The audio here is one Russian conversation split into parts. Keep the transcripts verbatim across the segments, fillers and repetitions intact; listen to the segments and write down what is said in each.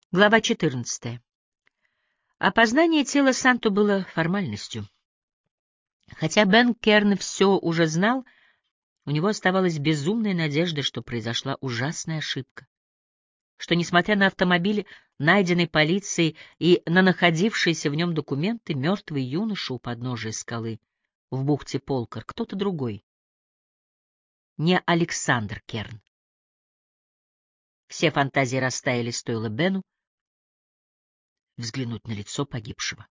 Глава четырнадцатая. Опознание тела Санто было формальностью. Хотя Бен Керн все уже знал, у него оставалась безумная надежда, что произошла ужасная ошибка. Что, несмотря на автомобиль, найденный полицией, и на находившиеся в нем документы, мертвый юноша у подножия скалы в бухте Полкар — кто-то другой. Не Александр Керн. Все фантазии растаяли, стоило Бену взглянуть на лицо погибшего.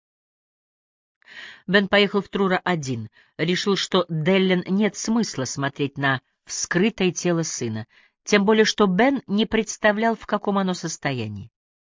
Бен поехал в Трура один, решил, что Деллен нет смысла смотреть на вскрытое тело сына, тем более что Бен не представлял, в каком оно состоянии.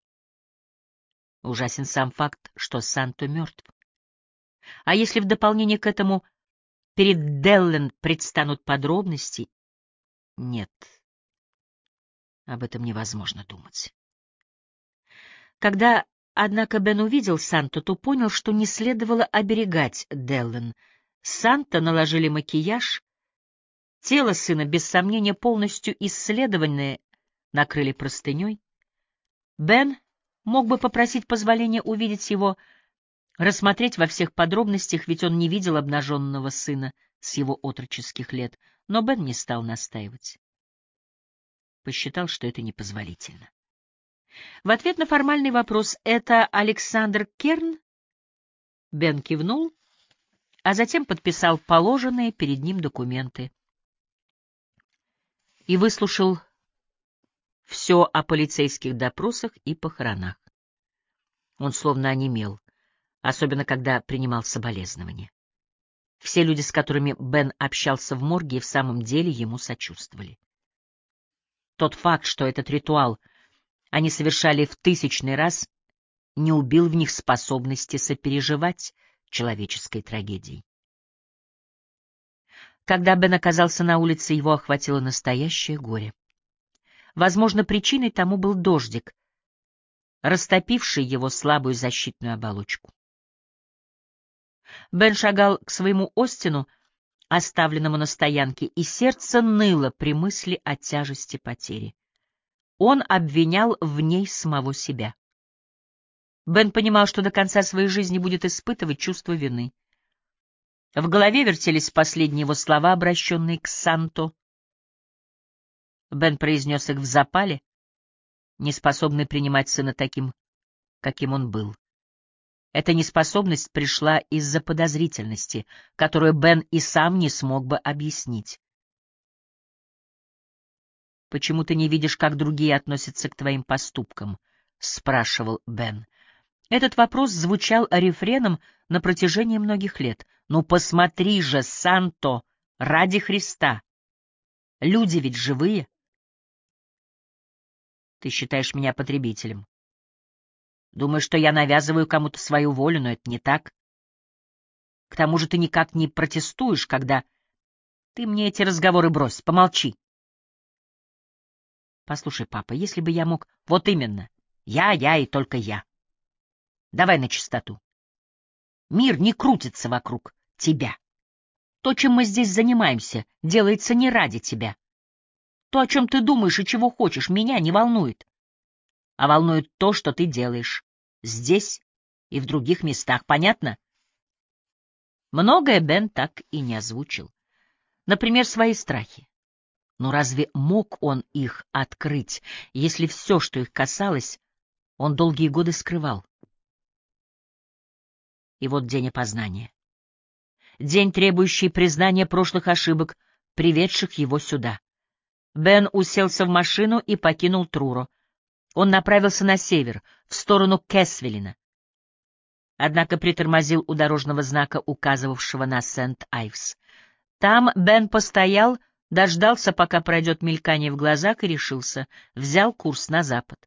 Ужасен сам факт, что Санто мертв. А если в дополнение к этому перед Деллен предстанут подробности? Нет, об этом невозможно думать. Когда, однако, Бен увидел Санто, то понял, что не следовало оберегать Деллен. Санто наложили макияж, тело сына, без сомнения, полностью исследованное, накрыли простыней. Бен мог бы попросить позволения увидеть его, рассмотреть во всех подробностях, ведь он не видел обнаженного сына с его отроческих лет, но Бен не стал настаивать. Посчитал, что это непозволительно. В ответ на формальный вопрос «Это Александр Керн?» Бен кивнул, а затем подписал положенные перед ним документы и выслушал все о полицейских допросах и похоронах. Он словно онемел, особенно когда принимал соболезнования. Все люди, с которыми Бен общался в морге, в самом деле ему сочувствовали. Тот факт, что этот ритуал они совершали в тысячный раз, не убил в них способности сопереживать человеческой трагедии. Когда Бен оказался на улице, его охватило настоящее горе. Возможно, причиной тому был дождик, растопивший его слабую защитную оболочку. Бен шагал к своему Остину, оставленному на стоянке, и сердце ныло при мысли о тяжести потери. Он обвинял в ней самого себя. Бен понимал, что до конца своей жизни будет испытывать чувство вины. В голове вертелись последние его слова, обращенные к Санто. Бен произнес их в запале, неспособный принимать сына таким, каким он был. Эта неспособность пришла из-за подозрительности, которую Бен и сам не смог бы объяснить. «Почему ты не видишь, как другие относятся к твоим поступкам?» — спрашивал Бен. Этот вопрос звучал рефреном на протяжении многих лет. «Ну посмотри же, Санто, ради Христа! Люди ведь живые!» «Ты считаешь меня потребителем. Думаешь, что я навязываю кому-то свою волю, но это не так. К тому же ты никак не протестуешь, когда... Ты мне эти разговоры брось, помолчи!» «Послушай, папа, если бы я мог...» «Вот именно! Я, я и только я! Давай на чистоту. Мир не крутится вокруг тебя. То, чем мы здесь занимаемся, делается не ради тебя. То, о чем ты думаешь и чего хочешь, меня не волнует. А волнует то, что ты делаешь. Здесь и в других местах. Понятно?» Многое Бен так и не озвучил. Например, свои страхи. Но разве мог он их открыть, если все, что их касалось, он долгие годы скрывал? И вот день опознания. День, требующий признания прошлых ошибок, приведших его сюда. Бен уселся в машину и покинул Труро. Он направился на север, в сторону Кэсвеллина. Однако притормозил у дорожного знака, указывавшего на Сент-Айвс. Там Бен постоял, дождался, пока пройдет мелькание в глазах, и решился, взял курс на запад.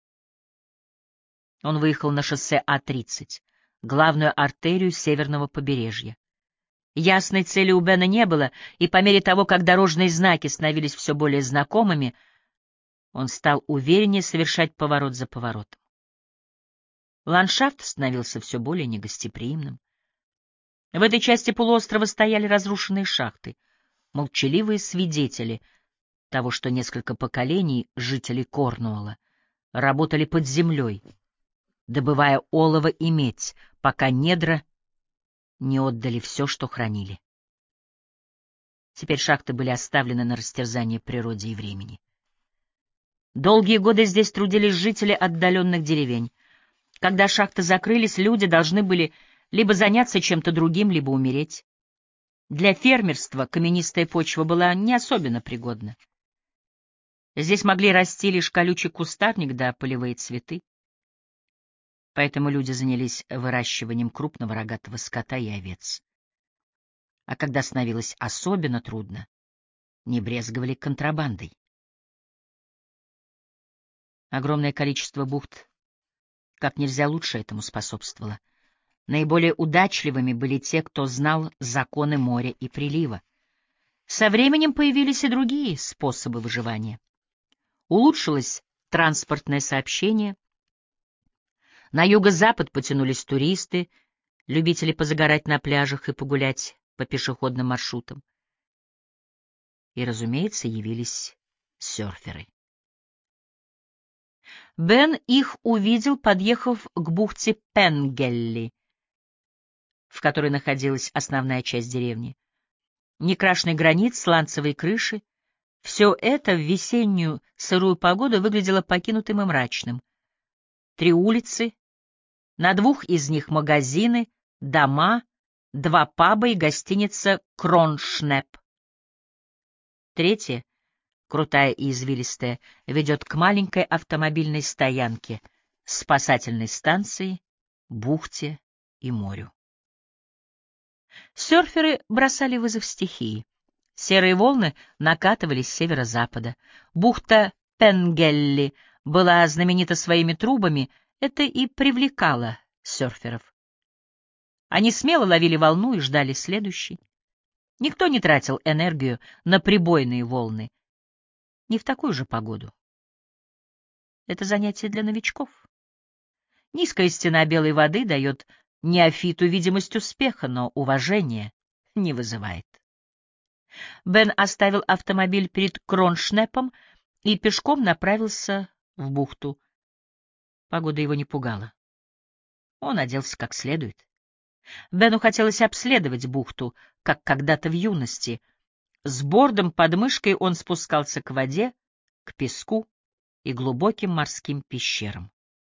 Он выехал на шоссе А тридцать, главную артерию северного побережья. Ясной цели у Бена не было, и по мере того, как дорожные знаки становились все более знакомыми, он стал увереннее совершать поворот за поворотом. Ландшафт становился все более негостеприимным. В этой части полуострова стояли разрушенные шахты, молчаливые свидетели того, что несколько поколений жителей Корнуолла работали под землей, добывая олово и медь, пока недра не отдали все, что хранили. Теперь шахты были оставлены на растерзание природе и времени. Долгие годы здесь трудились жители отдаленных деревень. Когда шахты закрылись, люди должны были либо заняться чем-то другим, либо умереть. Для фермерства каменистая почва была не особенно пригодна. Здесь могли расти лишь колючий кустарник да полевые цветы. Поэтому люди занялись выращиванием крупного рогатого скота и овец. А когда становилось особенно трудно, не брезговали контрабандой. Огромное количество бухт как нельзя лучше этому способствовало. Наиболее удачливыми были те, кто знал законы моря и прилива. Со временем появились и другие способы выживания. Улучшилось транспортное сообщение. На юго-запад потянулись туристы, любители позагорать на пляжах и погулять по пешеходным маршрутам. И, разумеется, явились серферы. Бен их увидел, подъехав к бухте Пенгелли, в которой находилась основная часть деревни. Некрашенный гранит, сланцевые крыши — все это в весеннюю сырую погоду выглядело покинутым и мрачным. Три улицы, на двух из них магазины, дома, два паба и гостиница «Кроншнеп». Третья, крутая и извилистая, ведет к маленькой автомобильной стоянке, спасательной станции, бухте и морю. Серферы бросали вызов стихии. Серые волны накатывались с северо-запада. Бухта Пенгелли была знаменита своими трубами, это и привлекало серферов. Они смело ловили волну и ждали следующей. Никто не тратил энергию на прибойные волны. Не в такую же погоду. Это занятие для новичков. Низкая стена белой воды дает неофиту видимость успеха, но уважения не вызывает. Бен оставил автомобиль перед Кроншнепом и пешком направился в бухту. Погода его не пугала. Он оделся как следует. Бену хотелось обследовать бухту, как когда-то в юности. С бордом под мышкой он спускался к воде, к песку и глубоким морским пещерам.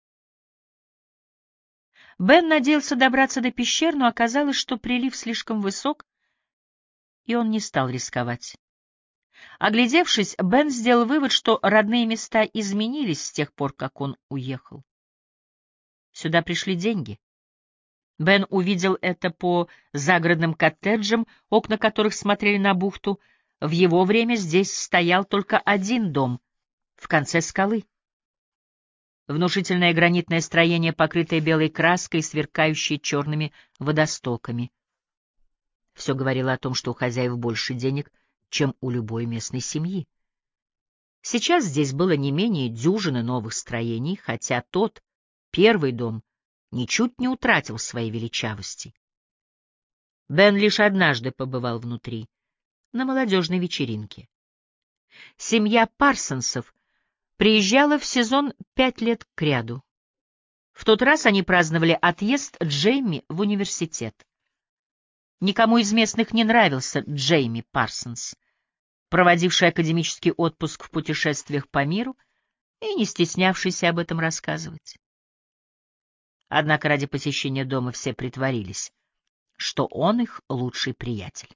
Бен надеялся добраться до пещер, но оказалось, что прилив слишком высок, и он не стал рисковать. Оглядевшись, Бен сделал вывод, что родные места изменились с тех пор, как он уехал. Сюда пришли деньги. Бен увидел это по загородным коттеджам, окна которых смотрели на бухту. В его время здесь стоял только один дом в конце скалы. Внушительное гранитное строение, покрытое белой краской, сверкающее черными водостоками. Все говорило о том, что у хозяев больше денег, чем у любой местной семьи. Сейчас здесь было не менее дюжины новых строений, хотя тот, первый дом, ничуть не утратил своей величавости. Бен лишь однажды побывал внутри, на молодежной вечеринке. Семья Парсонсов приезжала в сезон пять лет кряду. В тот раз они праздновали отъезд Джейми в университет. Никому из местных не нравился Джейми Парсонс, проводивший академический отпуск в путешествиях по миру и не стеснявшийся об этом рассказывать. Однако ради посещения дома все притворились, что он их лучший приятель.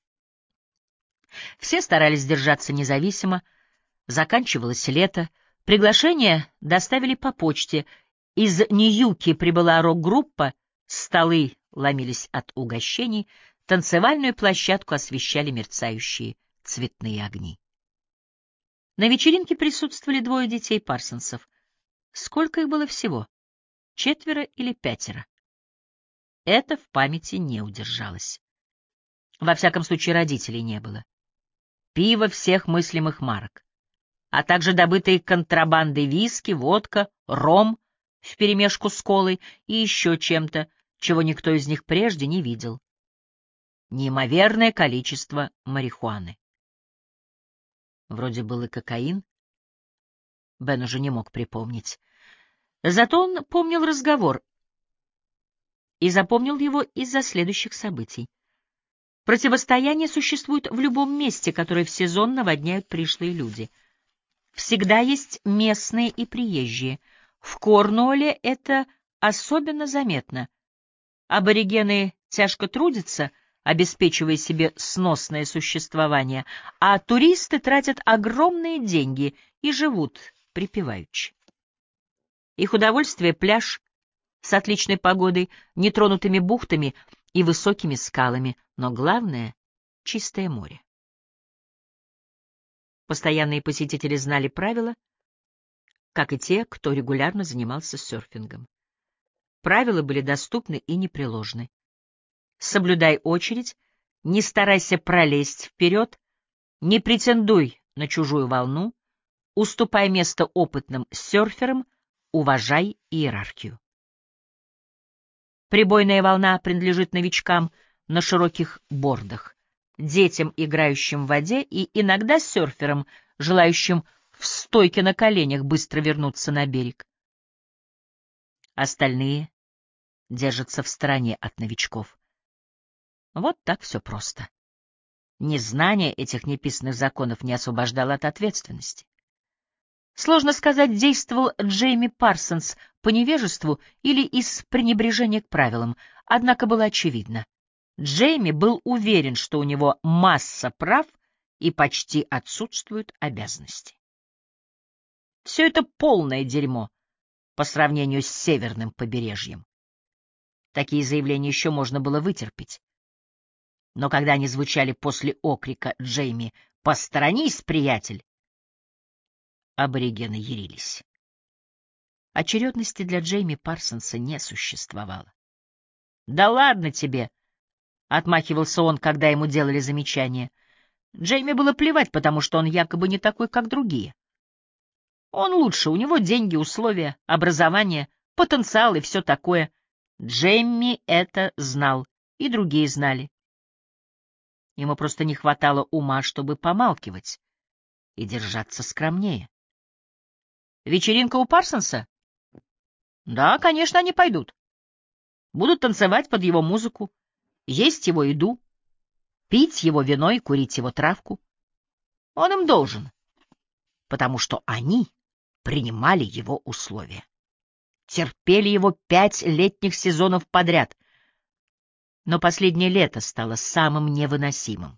Все старались держаться независимо. Заканчивалось лето, приглашения доставили по почте. Из Ньюки прибыла рок-группа, столы ломились от угощений, танцевальную площадку освещали мерцающие цветные огни. На вечеринке присутствовали двое детей Парсонсов. Сколько их было всего? Четверо или пятеро? Это в памяти не удержалось. Во всяком случае, родителей не было. Пиво всех мыслимых марок, а также добытые контрабандой виски, водка, ром вперемешку с колой и еще чем-то, чего никто из них прежде не видел. Неимоверное количество марихуаны. Вроде был и кокаин. Бен уже не мог припомнить. Зато он помнил разговор и запомнил его из-за следующих событий. Противостояние существует в любом месте, которое в сезон наводняют пришлые люди. Всегда есть местные и приезжие. В Корнуолле это особенно заметно. Аборигены тяжко трудятся, обеспечивая себе сносное существование, а туристы тратят огромные деньги и живут припеваючи. Их удовольствие — пляж с отличной погодой, нетронутыми бухтами и высокими скалами, но главное — чистое море. Постоянные посетители знали правила, как и те, кто регулярно занимался серфингом. Правила были доступны и непреложны. Соблюдай очередь, не старайся пролезть вперед, не претендуй на чужую волну, уступай место опытным серферам, уважай иерархию. Прибойная волна принадлежит новичкам на широких бордах, детям, играющим в воде, и иногда серферам, желающим в стойке на коленях быстро вернуться на берег. Остальные держатся в стороне от новичков. Вот так все просто. Незнание этих неписанных законов не освобождало от ответственности. Сложно сказать, действовал Джейми Парсонс по невежеству или из пренебрежения к правилам, однако было очевидно. Джейми был уверен, что у него масса прав и почти отсутствуют обязанности. Все это полное дерьмо по сравнению с северным побережьем. Такие заявления еще можно было вытерпеть. Но когда они звучали после окрика Джейми «Посторонись, приятель!», аборигены ярились. Очередности для Джейми Парсонса не существовало. «Да ладно тебе!» — отмахивался он, когда ему делали замечания. Джейми было плевать, потому что он якобы не такой, как другие. Он лучше, у него деньги, условия, образование, потенциал и все такое. Джейми это знал, и другие знали. Ему просто не хватало ума, чтобы помалкивать и держаться скромнее. Вечеринка у Парсонса? Да, конечно, они пойдут. Будут танцевать под его музыку, есть его еду, пить его вино и курить его травку. Он им должен, потому что они принимали его условия. Терпели его пять летних сезонов подряд. Но последнее лето стало самым невыносимым.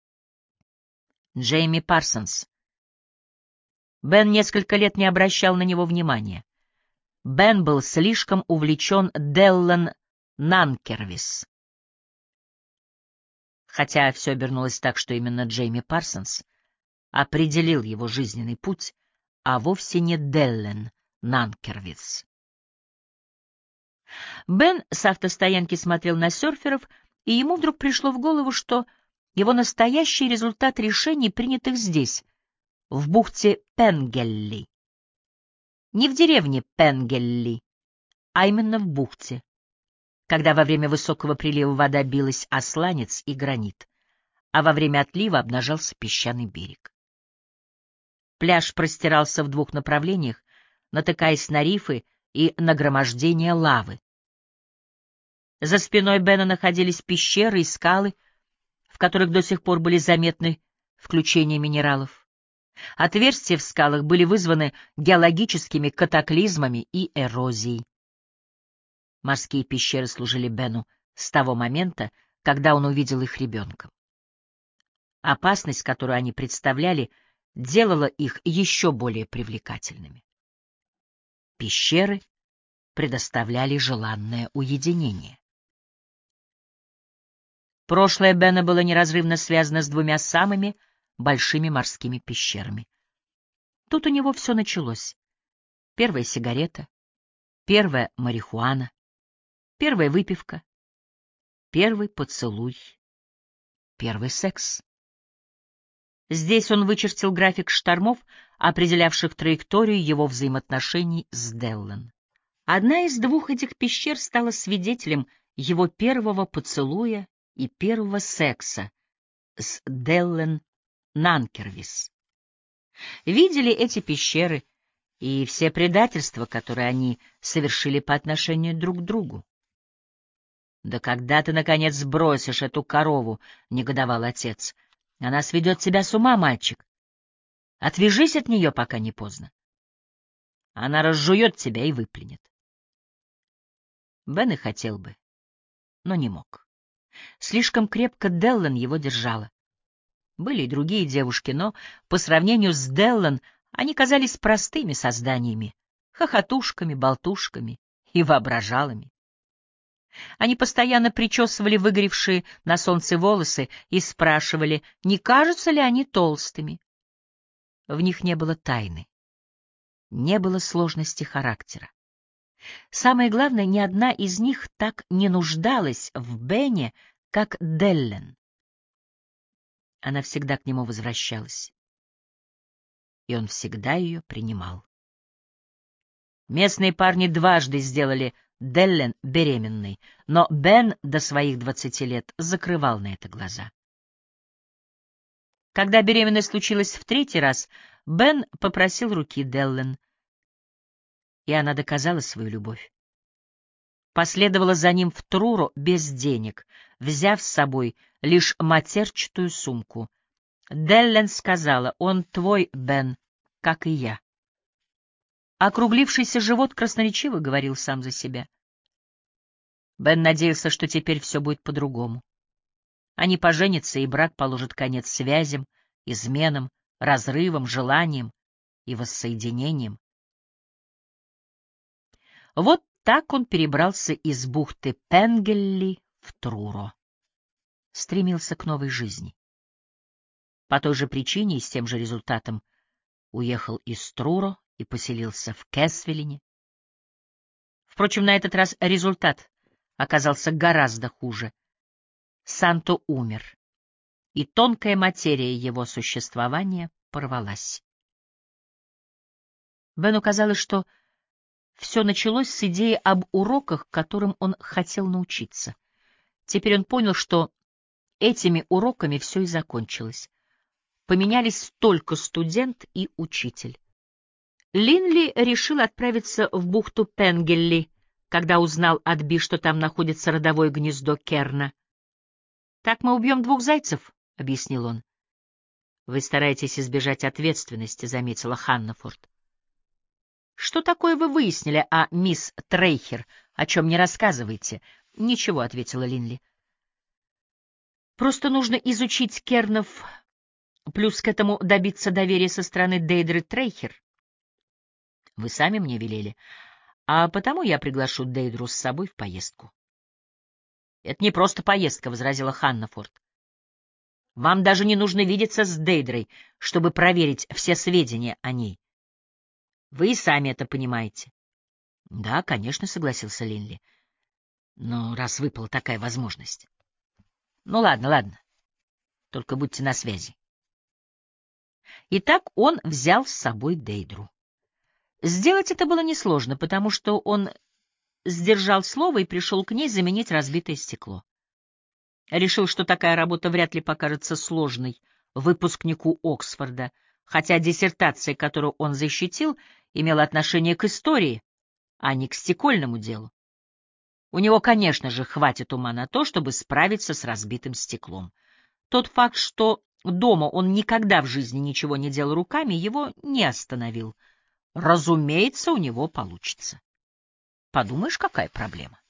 Джейми Парсонс. Бен несколько лет не обращал на него внимания. Бен был слишком увлечен Деллан Нанкервис. Хотя все обернулось так, что именно Джейми Парсонс определил его жизненный путь, а вовсе не Деллан Нанкервис. Бен с автостоянки смотрел на серферов, и ему вдруг пришло в голову, что его настоящий результат решений, принятых здесь, в бухте Пенгелли. Не в деревне Пенгелли, а именно в бухте, когда во время высокого прилива вода билась о сланец и гранит, а во время отлива обнажался песчаный берег. Пляж простирался в двух направлениях, натыкаясь на рифы и нагромождение лавы. За спиной Бена находились пещеры и скалы, в которых до сих пор были заметны включения минералов. Отверстия в скалах были вызваны геологическими катаклизмами и эрозией. Морские пещеры служили Бену с того момента, когда он увидел их ребенком. Опасность, которую они представляли, делала их еще более привлекательными. Пещеры предоставляли желанное уединение. Прошлое Бена было неразрывно связано с двумя самыми большими морскими пещерами. Тут у него все началось. Первая сигарета, первая марихуана, первая выпивка, первый поцелуй, первый секс. Здесь он вычертил график штормов, определявших траекторию его взаимоотношений с Деллан. Одна из двух этих пещер стала свидетелем его первого поцелуя и первого секса с Деллан Нанкервис. Видели эти пещеры и все предательства, которые они совершили по отношению друг к другу. «Да когда ты, наконец, сбросишь эту корову?» — негодовал отец. «Она сведет тебя с ума, мальчик. Отвяжись от нее, пока не поздно. Она разжует тебя и выплюнет». Бен и хотел бы, но не мог. Слишком крепко Деллен его держала. Были и другие девушки, но по сравнению с Деллен они казались простыми созданиями, хохотушками, болтушками и воображалами. Они постоянно причесывали выгоревшие на солнце волосы и спрашивали, не кажутся ли они толстыми. В них не было тайны, не было сложности характера. Самое главное, ни одна из них так не нуждалась в Бене, как Деллен. Она всегда к нему возвращалась, и он всегда ее принимал. Местные парни дважды сделали Деллен беременной, но Бен до своих двадцати лет закрывал на это глаза. Когда беременность случилась в третий раз, Бен попросил руки Деллен, и она доказала свою любовь. Последовала за ним в Труро без денег, взяв с собой лишь матерчатую сумку. Деллен сказала: «Он твой, Бен, как и я». Округлившийся живот красноречиво говорил сам за себя. Бен надеялся, что теперь все будет по-другому. Они поженятся, и брак положит конец связям, изменам, разрывам, желаниям и воссоединениям. Вот так он перебрался из бухты Пенгелли в Труро. Стремился к новой жизни. По той же причине и с тем же результатом уехал из Труро и поселился в Кэсвиллине. Впрочем, на этот раз результат оказался гораздо хуже. Санто умер, и тонкая материя его существования порвалась. Бену казалось, что все началось с идеи об уроках, которым он хотел научиться. Теперь он понял, что этими уроками все и закончилось. Поменялись только студент и учитель. Линли решил отправиться в бухту Пенгелли, когда узнал от Би, что там находится родовое гнездо Керна. «Так мы убьем двух зайцев», — объяснил он. «Вы стараетесь избежать ответственности», — заметила Ханнафорд. «Что такое вы выяснили о мисс Трейхер, о чем не рассказываете?» «Ничего», — ответила Линли. «Просто нужно изучить Кернов, плюс к этому добиться доверия со стороны Дейдры Трейхер. Вы сами мне велели, а потому я приглашу Дейдру с собой в поездку». «Это не просто поездка», — возразила Ханнафорд. «Вам даже не нужно видеться с Дейдрой, чтобы проверить все сведения о ней. Вы и сами это понимаете». «Да, конечно», — согласился Линли. «Но раз выпала такая возможность...» «Ну ладно, ладно. Только будьте на связи». Итак, он взял с собой Дейдру. Сделать это было несложно, потому что он сдержал слово и пришел к ней заменить разбитое стекло. Решил, что такая работа вряд ли покажется сложной выпускнику Оксфорда, хотя диссертация, которую он защитил, имела отношение к истории, а не к стекольному делу. У него, конечно же, хватит ума на то, чтобы справиться с разбитым стеклом. Тот факт, что дома он никогда в жизни ничего не делал руками, его не остановил. Разумеется, у него получится. Подумаешь, какая проблема?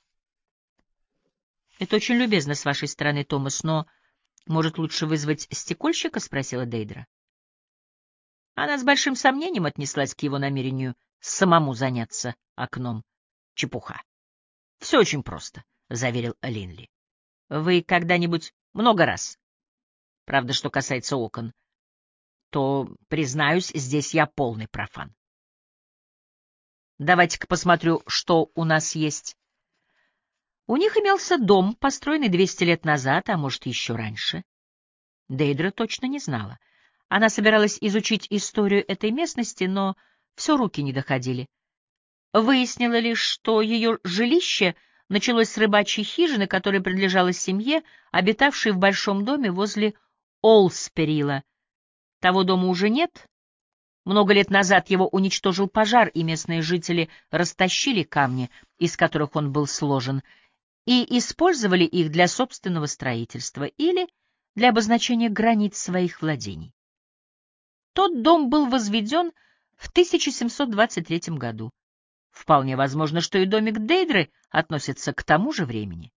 — Это очень любезно с вашей стороны, Томас, но, может, лучше вызвать стекольщика? — спросила Дейдра. Она с большим сомнением отнеслась к его намерению самому заняться окном. — Чепуха. — Все очень просто, — заверил Линли. — Вы когда-нибудь много раз? Правда, что касается окон, то, признаюсь, здесь я полный профан. Давайте-ка посмотрю, что у нас есть. У них имелся дом, построенный двести лет назад, а может, еще раньше. Дейдра точно не знала. Она собиралась изучить историю этой местности, но все руки не доходили. Выяснила лишь, что ее жилище началось с рыбачьей хижины, которая принадлежала семье, обитавшей в большом доме возле Олсперила. Того дома уже нет. Много лет назад его уничтожил пожар, и местные жители растащили камни, из которых он был сложен, и использовали их для собственного строительства или для обозначения границ своих владений. Тот дом был возведен в тысяча семьсот двадцать третьем году. Вполне возможно, что и домик Дейдры относится к тому же времени.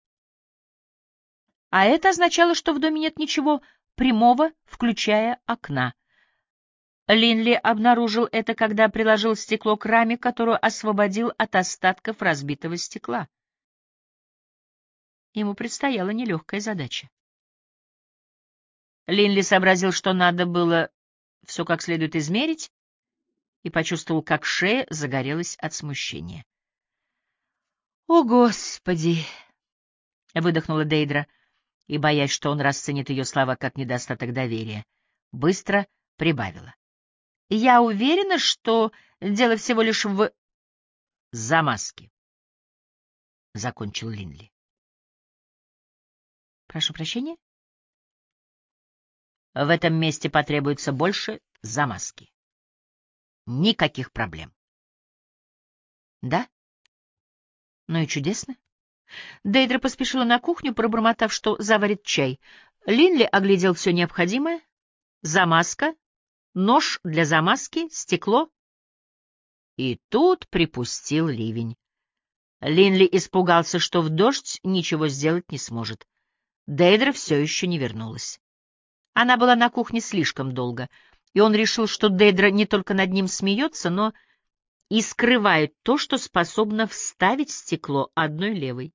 А это означало, что в доме нет ничего прямого, включая окна. Линли обнаружил это, когда приложил стекло к раме, которую освободил от остатков разбитого стекла. Ему предстояла нелегкая задача. Линли сообразил, что надо было все как следует измерить, и почувствовал, как шея загорелась от смущения. — О, Господи! — выдохнула Дейдра, и, боясь, что он расценит ее слова как недостаток доверия, быстро прибавила. — Я уверена, что дело всего лишь в замазке, — закончил Линли. — Прошу прощения? — В этом месте потребуется больше замазки. Никаких проблем. — Да? Ну и чудесно. Дейдра поспешила на кухню, пробормотав, что заварит чай. Линли оглядел все необходимое. Замазка, нож для замазки, стекло. И тут припустил ливень. Линли испугался, что в дождь ничего сделать не сможет. Дейдра все еще не вернулась. Она была на кухне слишком долго, и он решил, что Дейдра не только над ним смеется, но и скрывает то, что способно вставить стекло одной левой.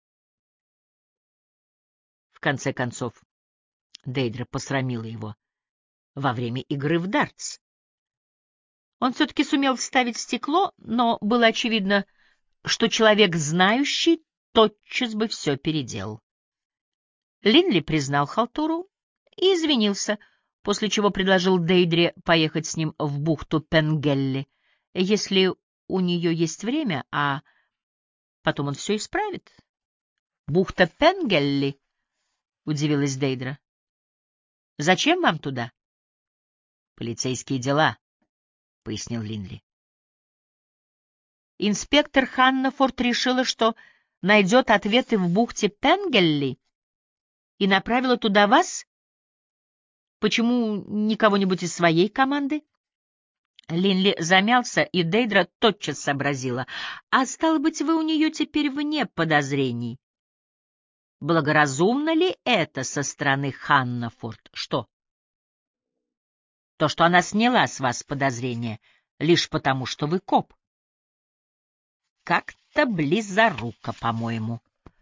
В конце концов, Дейдра посрамила его во время игры в дартс. Он все-таки сумел вставить стекло, но было очевидно, что человек знающий тотчас бы все переделал. Линли признал халтуру и извинился, после чего предложил Дейдре поехать с ним в бухту Пенгелли, если у нее есть время, а потом он все исправит. — Бухта Пенгелли? — удивилась Дейдра. — Зачем вам туда? — Полицейские дела, — пояснил Линли. Инспектор Ханнафорд решила, что найдет ответы в бухте Пенгелли, и направила туда вас? Почему не кого-нибудь из своей команды? Линли замялся, и Дейдра тотчас сообразила. А стало быть, вы у нее теперь вне подозрений. Благоразумно ли это со стороны Ханнафорд? Что? То, что она сняла с вас подозрения лишь потому, что вы коп. Как-то близоруко, по-моему.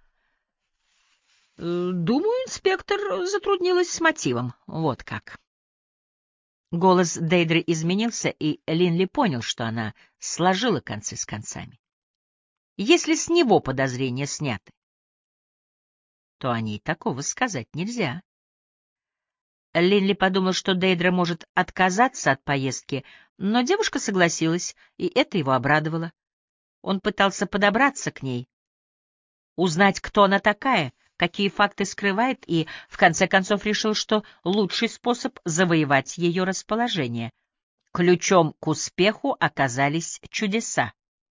Думаю, инспектор затруднилась с мотивом. Вот как. Голос Дейдры изменился, и Линли понял, что она сложила концы с концами. Если с него подозрения сняты, то о ней такого сказать нельзя. Линли подумал, что Дейдра может отказаться от поездки, но девушка согласилась, и это его обрадовало. Он пытался подобраться к ней, узнать, кто она такая, какие факты скрывает, и, в конце концов, решил, что лучший способ завоевать ее расположение. Ключом к успеху оказались чудеса.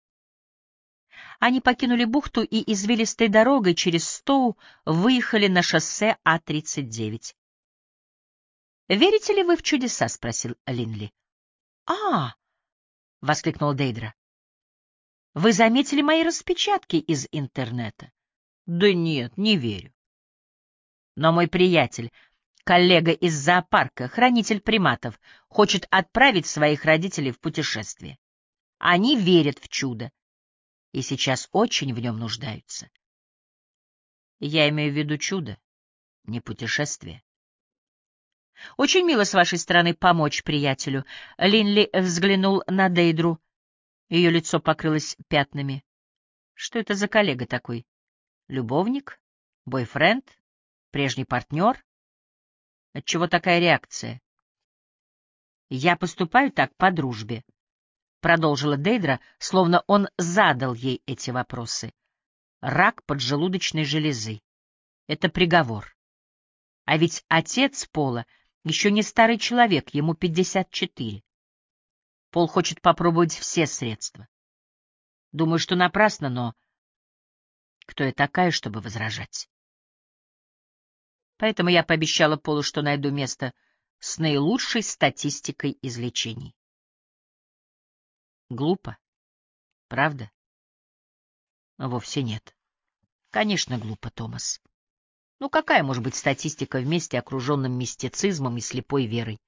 Они покинули бухту и извилистой дорогой через Стоу выехали на шоссе А тридцать девять. «Верите ли вы в чудеса?» — спросил Линли. «А!» — воскликнул Дейдра. «Вы заметили мои распечатки из интернета?» «Да нет, не верю. Но мой приятель, коллега из зоопарка, хранитель приматов, хочет отправить своих родителей в путешествие. Они верят в чудо и сейчас очень в нем нуждаются. Я имею в виду чудо, не путешествие. Очень мило с вашей стороны помочь приятелю. Линли взглянул на Дейдру. Ее лицо покрылось пятнами. Что это за коллега такой? Любовник? Бойфренд? Прежний партнер? Отчего такая реакция? Я поступаю так по дружбе, продолжила Дейдра, словно он задал ей эти вопросы. Рак поджелудочной железы. Это приговор. А ведь отец Пола еще не старый человек, ему пятьдесят четыре. Пол хочет попробовать все средства. Думаю, что напрасно, но кто я такая, чтобы возражать? Поэтому я пообещала Полу, что найду место с наилучшей статистикой излечений. Глупо, правда? Вовсе нет. Конечно, глупо, Томас. Ну какая может быть статистика в месте, окруженном мистицизмом и слепой верой?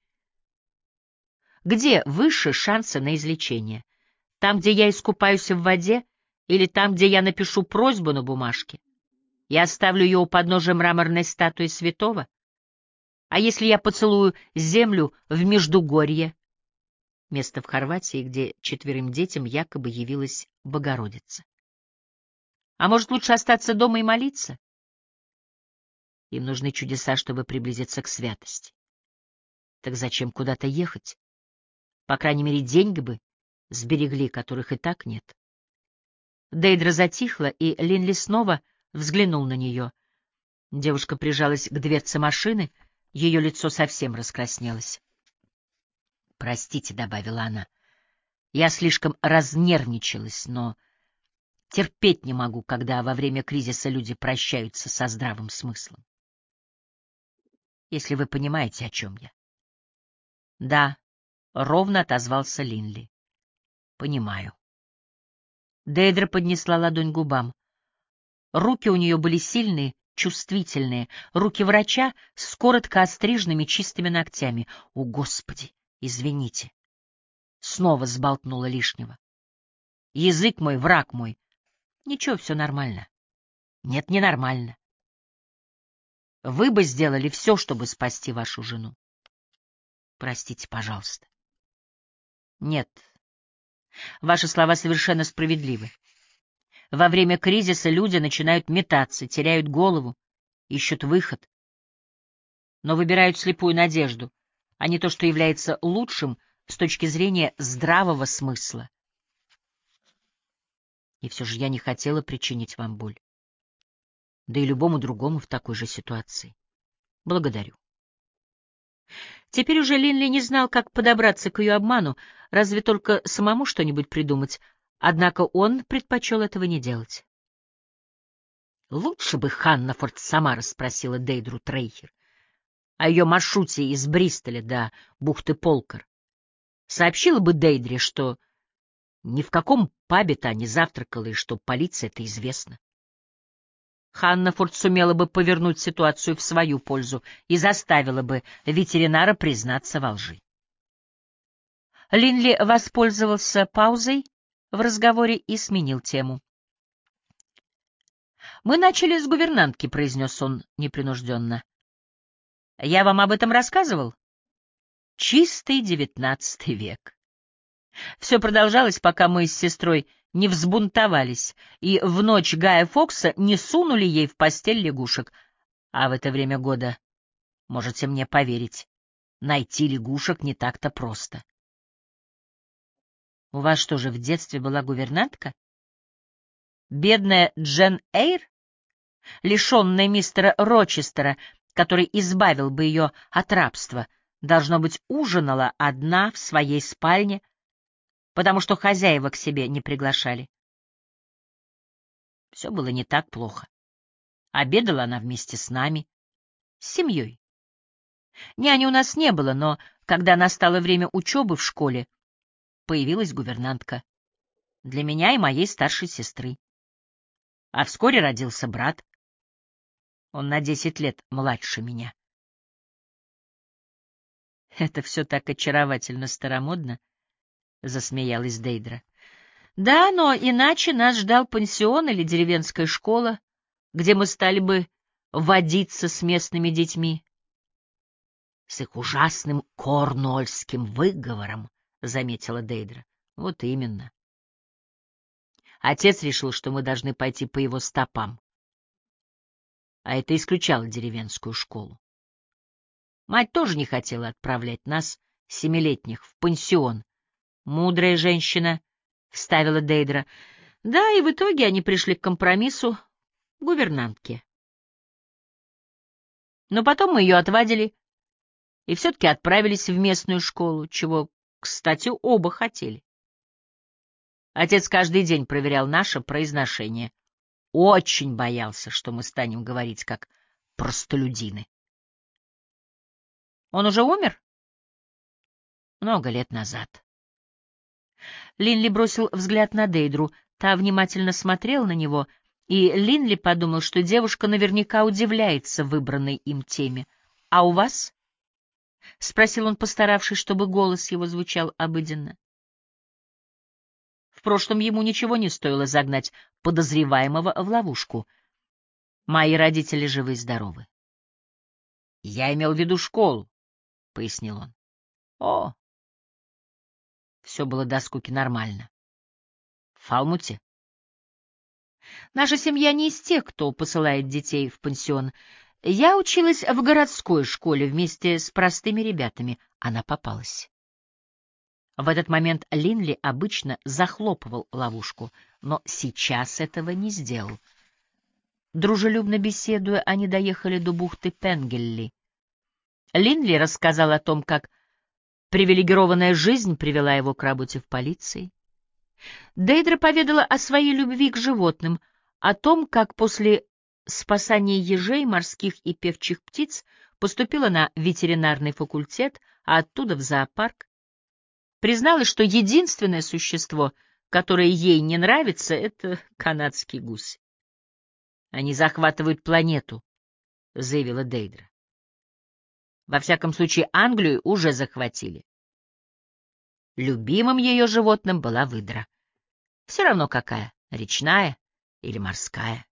Где выше шансы на излечение? Там, где я искупаюсь в воде, или там, где я напишу просьбу на бумажке? Я оставлю ее у подножия мраморной статуи святого? А если я поцелую землю в Междугорье? Место в Хорватии, где четверым детям якобы явилась Богородица. А может, лучше остаться дома и молиться? Им нужны чудеса, чтобы приблизиться к святости. Так зачем куда-то ехать? По крайней мере, деньги бы сберегли, которых и так нет. Дейдра затихла, и Линли снова взглянул на нее. Девушка прижалась к дверце машины, ее лицо совсем раскраснелось. «Простите», — добавила она, — «я слишком разнервничалась, но терпеть не могу, когда во время кризиса люди прощаются со здравым смыслом. Если вы понимаете, о чем я». «Да», — ровно отозвался Линли. «Понимаю». Дейдра поднесла ладонь к губам. Руки у нее были сильные, чувствительные, руки врача с коротко остриженными чистыми ногтями. О, Господи, извините. Снова сболтнула лишнего. Язык мой, враг мой. Ничего, все нормально. Нет, не нормально. Вы бы сделали все, чтобы спасти вашу жену. Простите, пожалуйста. Нет, ваши слова совершенно справедливы. Во время кризиса люди начинают метаться, теряют голову, ищут выход, но выбирают слепую надежду, а не то, что является лучшим с точки зрения здравого смысла. И все же я не хотела причинить вам боль. Да и любому другому в такой же ситуации. Благодарю. Теперь уже Линли не знал, как подобраться к ее обману, разве только самому что-нибудь придумать, однако он предпочел этого не делать. Лучше бы Ханнафорд сама расспросила Дейдру Трейхер о ее маршруте из Бристоля до бухты Полкар. Сообщила бы Дейдре, что ни в каком пабе та не завтракала и что полиции это известно. Ханнафорд сумела бы повернуть ситуацию в свою пользу и заставила бы ветеринара признаться во лжи. Линли воспользовался паузой в разговоре и сменил тему. «Мы начали с гувернантки», — произнес он непринужденно. «Я вам об этом рассказывал?» Чистый девятнадцатый век. Все продолжалось, пока мы с сестрой не взбунтовались и в ночь Гая Фокса не сунули ей в постель лягушек. А в это время года, можете мне поверить, найти лягушек не так-то просто. У вас что же, в детстве была гувернантка? Бедная Джен Эйр, лишенная мистера Рочестера, который избавил бы ее от рабства, должно быть, ужинала одна в своей спальне, потому что хозяева к себе не приглашали. Все было не так плохо. Обедала она вместе с нами, с семьей. Няни у нас не было, но когда настало время учебы в школе, появилась гувернантка. Для меня и моей старшей сестры. А вскоре родился брат. Он на десять лет младше меня. Это все так очаровательно старомодно, — засмеялась Дейдра. Да, но иначе нас ждал пансион или деревенская школа, где мы стали бы водиться с местными детьми. С их ужасным корнуольским выговором, — заметила Дейдра. Вот именно. Отец решил, что мы должны пойти по его стопам. А это исключало деревенскую школу. Мать тоже не хотела отправлять нас, семилетних, в пансион. Мудрая женщина, — вставила Дейдра. Да, и в итоге они пришли к компромиссу — гувернантке. Но потом мы ее отвадили и все-таки отправились в местную школу, чего Кстати, оба хотели. Отец каждый день проверял наше произношение. Очень боялся, что мы станем говорить как простолюдины. Он уже умер? Много лет назад. Линли бросил взгляд на Дейдру. Та внимательно смотрела на него, и Линли подумал, что девушка наверняка удивляется выбранной им теме. — А у вас? — спросил он, постаравшись, чтобы голос его звучал обыденно. В прошлом ему ничего не стоило загнать подозреваемого в ловушку. Мои родители живы и здоровы. — Я имел в виду школу, — пояснил он. — О! Все было до скуки нормально. В Фалмуте? Наша семья не из тех, кто посылает детей в пансион. Я училась в городской школе вместе с простыми ребятами. Она попалась. В этот момент Линли обычно захлопывал ловушку, но сейчас этого не сделал. Дружелюбно беседуя, они доехали до бухты Пенгелли. Линли рассказал о том, как привилегированная жизнь привела его к работе в полиции. Дейдра поведала о своей любви к животным, о том, как после спасания ежей, морских и певчих птиц поступила на ветеринарный факультет, а оттуда в зоопарк. Призналась, что единственное существо, которое ей не нравится, — это канадский гусь. «Они захватывают планету», — заявила Дейдра. «Во всяком случае, Англию уже захватили». Любимым ее животным была выдра. Все равно какая — речная или морская.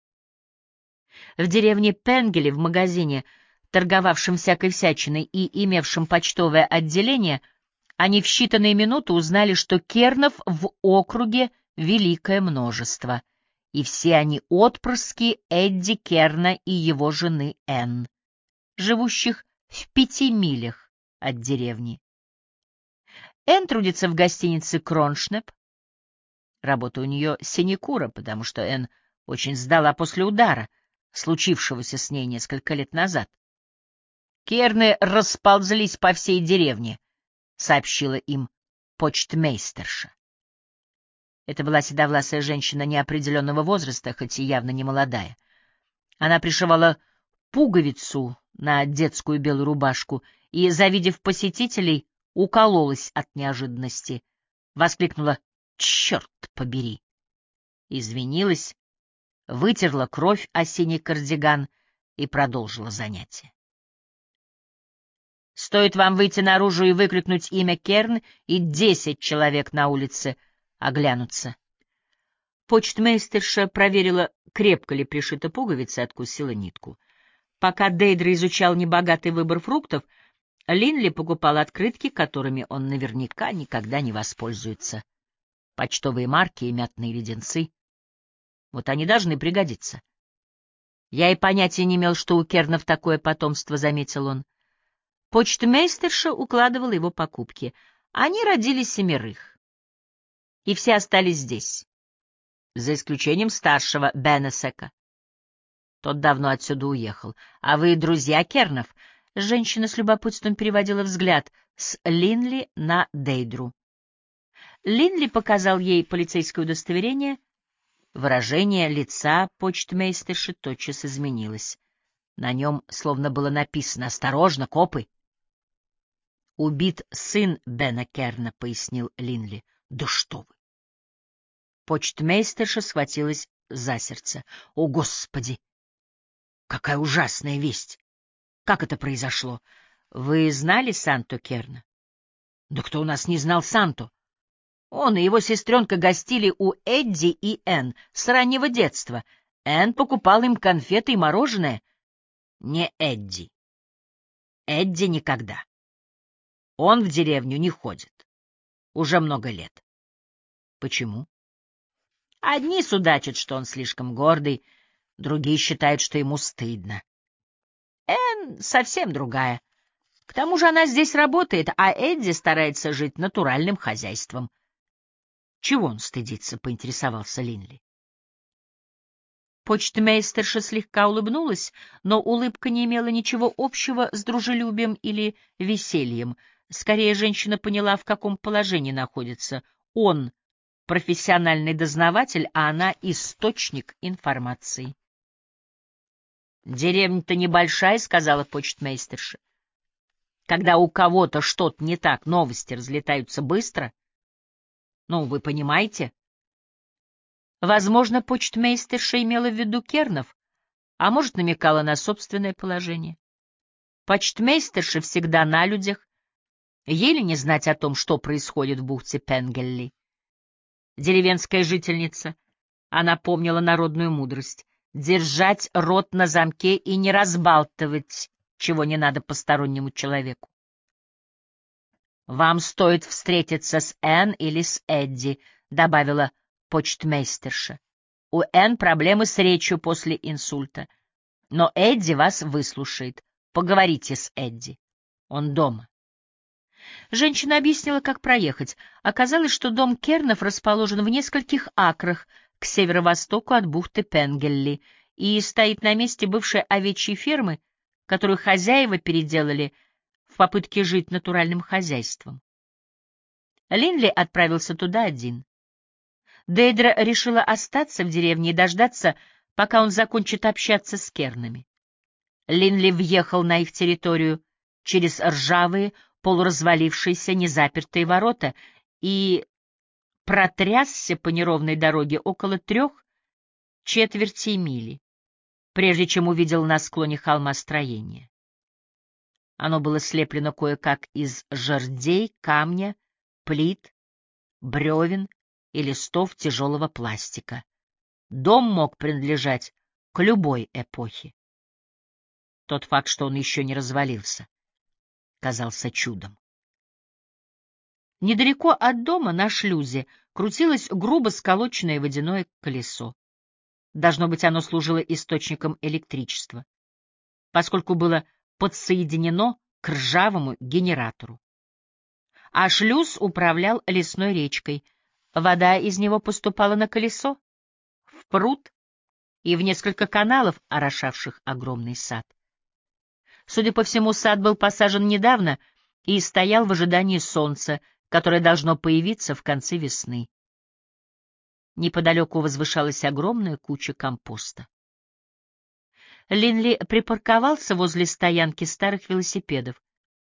В деревне Пенгели, в магазине, торговавшем всякой всячиной и имевшем почтовое отделение, они в считанные минуты узнали, что кернов в округе великое множество, и все они отпрыски Эдди Керна и его жены Энн, живущих в пяти милях от деревни. Энн трудится в гостинице Кроншнеп. Работа у нее синекура, потому что Энн очень сдала после удара, случившегося с ней несколько лет назад. Керны расползлись по всей деревне, — сообщила им почтмейстерша. Это была седовласая женщина неопределенного возраста, хоть и явно не молодая. Она пришивала пуговицу на детскую белую рубашку и, завидев посетителей, укололась от неожиданности, воскликнула «Черт побери!», извинилась, вытерла кровь о синий кардиган и продолжила занятие. Стоит вам выйти наружу и выкрикнуть имя Керн, и десять человек на улице оглянутся. Почтмейстерша проверила, крепко ли пришита пуговица, и откусила нитку. Пока Дейдра изучал небогатый выбор фруктов, Линли покупал открытки, которыми он наверняка никогда не воспользуется. Почтовые марки и мятные леденцы. Вот они должны пригодиться. Я и понятия не имел, что у Кернов такое потомство, — заметил он. Почтмейстерша укладывала его покупки. Они родили семерых. И все остались здесь, за исключением старшего Беннесека. Тот давно отсюда уехал. А вы друзья Кернов? Женщина с любопытством переводила взгляд с Линли на Дейдру. Линли показал ей полицейское удостоверение. Выражение лица почтмейстерши тотчас изменилось. На нем словно было написано «Осторожно, копы!» «Убит сын Бена Керна», — пояснил Линли. «Да что вы!» Почтмейстерша схватилась за сердце. «О, Господи! Какая ужасная весть! Как это произошло? Вы знали Санту Керна?» «Да кто у нас не знал Санту? Он и его сестренка гостили у Эдди и Энн с раннего детства. Энн покупал им конфеты и мороженое. Не Эдди. Эдди никогда. Он в деревню не ходит. Уже много лет. Почему? Одни судачат, что он слишком гордый, другие считают, что ему стыдно. Энн совсем другая. К тому же она здесь работает, а Эдди старается жить натуральным хозяйством. Чего он стыдится, — поинтересовался Линли. Почтмейстерша слегка улыбнулась, но улыбка не имела ничего общего с дружелюбием или весельем. Скорее, женщина поняла, в каком положении находится. Он — профессиональный дознаватель, а она — источник информации. «Деревня-то небольшая», — сказала почтмейстерша. «Когда у кого-то что-то не так, новости разлетаются быстро. Ну, вы понимаете?» Возможно, почтмейстерша имела в виду Кернов, а может, намекала на собственное положение. Почтмейстерша всегда на людях, еле не знать о том, что происходит в бухте Пенгелли. Деревенская жительница, она помнила народную мудрость — держать рот на замке и не разбалтывать, чего не надо постороннему человеку. «Вам стоит встретиться с Энн или с Эдди», — добавила почтмейстерша. «У Энн проблемы с речью после инсульта, но Эдди вас выслушает. Поговорите с Эдди. Он дома». Женщина объяснила, как проехать. Оказалось, что дом Кернов расположен в нескольких акрах к северо-востоку от бухты Пенгелли и стоит на месте бывшей овечьей фермы, которую хозяева переделали в попытке жить натуральным хозяйством. Линли отправился туда один. Дейдра решила остаться в деревне и дождаться, пока он закончит общаться с Кернами. Линли въехал на их территорию через ржавые, полуразвалившиеся, незапертые ворота и протрясся по неровной дороге около трех четвертей мили, прежде чем увидел на склоне холма строение. Оно было слеплено кое-как из жердей, камня, плит, бревен и листов тяжелого пластика. Дом мог принадлежать к любой эпохе. Тот факт, что он еще не развалился, казался чудом. Недалеко от дома на шлюзе крутилось грубо сколоченное водяное колесо. Должно быть, оно служило источником электричества, поскольку было подсоединено к ржавому генератору. А шлюз управлял лесной речкой. Вода из него поступала на колесо, в пруд и в несколько каналов, орошавших огромный сад. Судя по всему, сад был посажен недавно и стоял в ожидании солнца, которое должно появиться в конце весны. Неподалеку возвышалась огромная куча компоста. Линли припарковался возле стоянки старых велосипедов.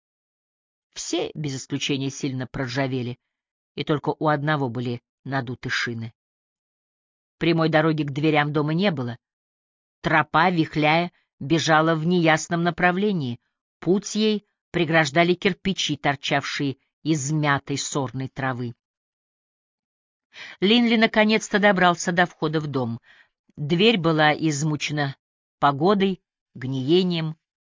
Все, без исключения, сильно проржавели, и только у одного были надуты шины. Прямой дороги к дверям дома не было. Тропа, вихляя, бежала в неясном направлении. Путь ей преграждали кирпичи, торчавшие из мятой сорной травы. Линли наконец-то добрался до входа в дом. Дверь была измучена погодой, гниением,